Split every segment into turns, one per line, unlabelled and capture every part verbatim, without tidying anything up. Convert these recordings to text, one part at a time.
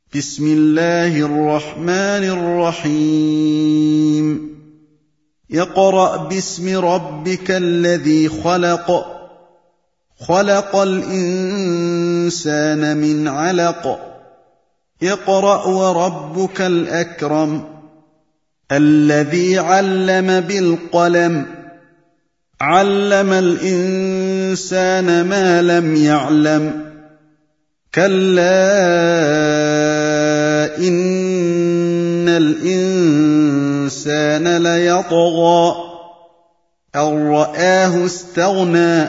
بسم الله الرحمن الرحيم اقرأ باسم ربك الذي خلق خلق الإنسان من علق اقرأ وربك الأكرم الذي علم بالقلم علم الإنسان ما لم يعلم كلا إن الإنسان ليطغى أن رآه استغنى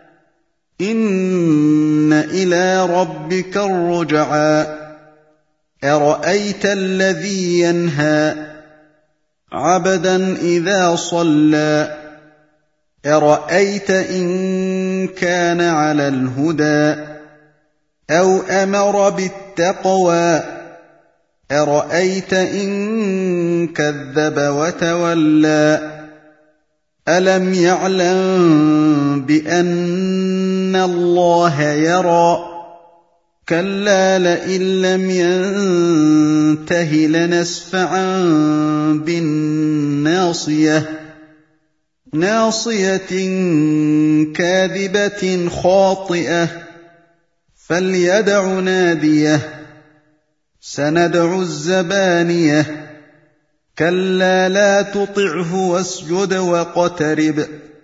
إن إلى ربك الرجعى أرأيت الذي ينهى عبدا إذا صلى أرأيت إن كان على الهدى أو أمر بالتقوى أرأيت إن كذب وتولى ألم يعلم بأن الله يرى كلا لئن لم ينته لنسفعا بالناصية ناصية كاذبة خاطئة فليدع ناديه سندع الزبانية كلا لا تطعه واسجد واقترب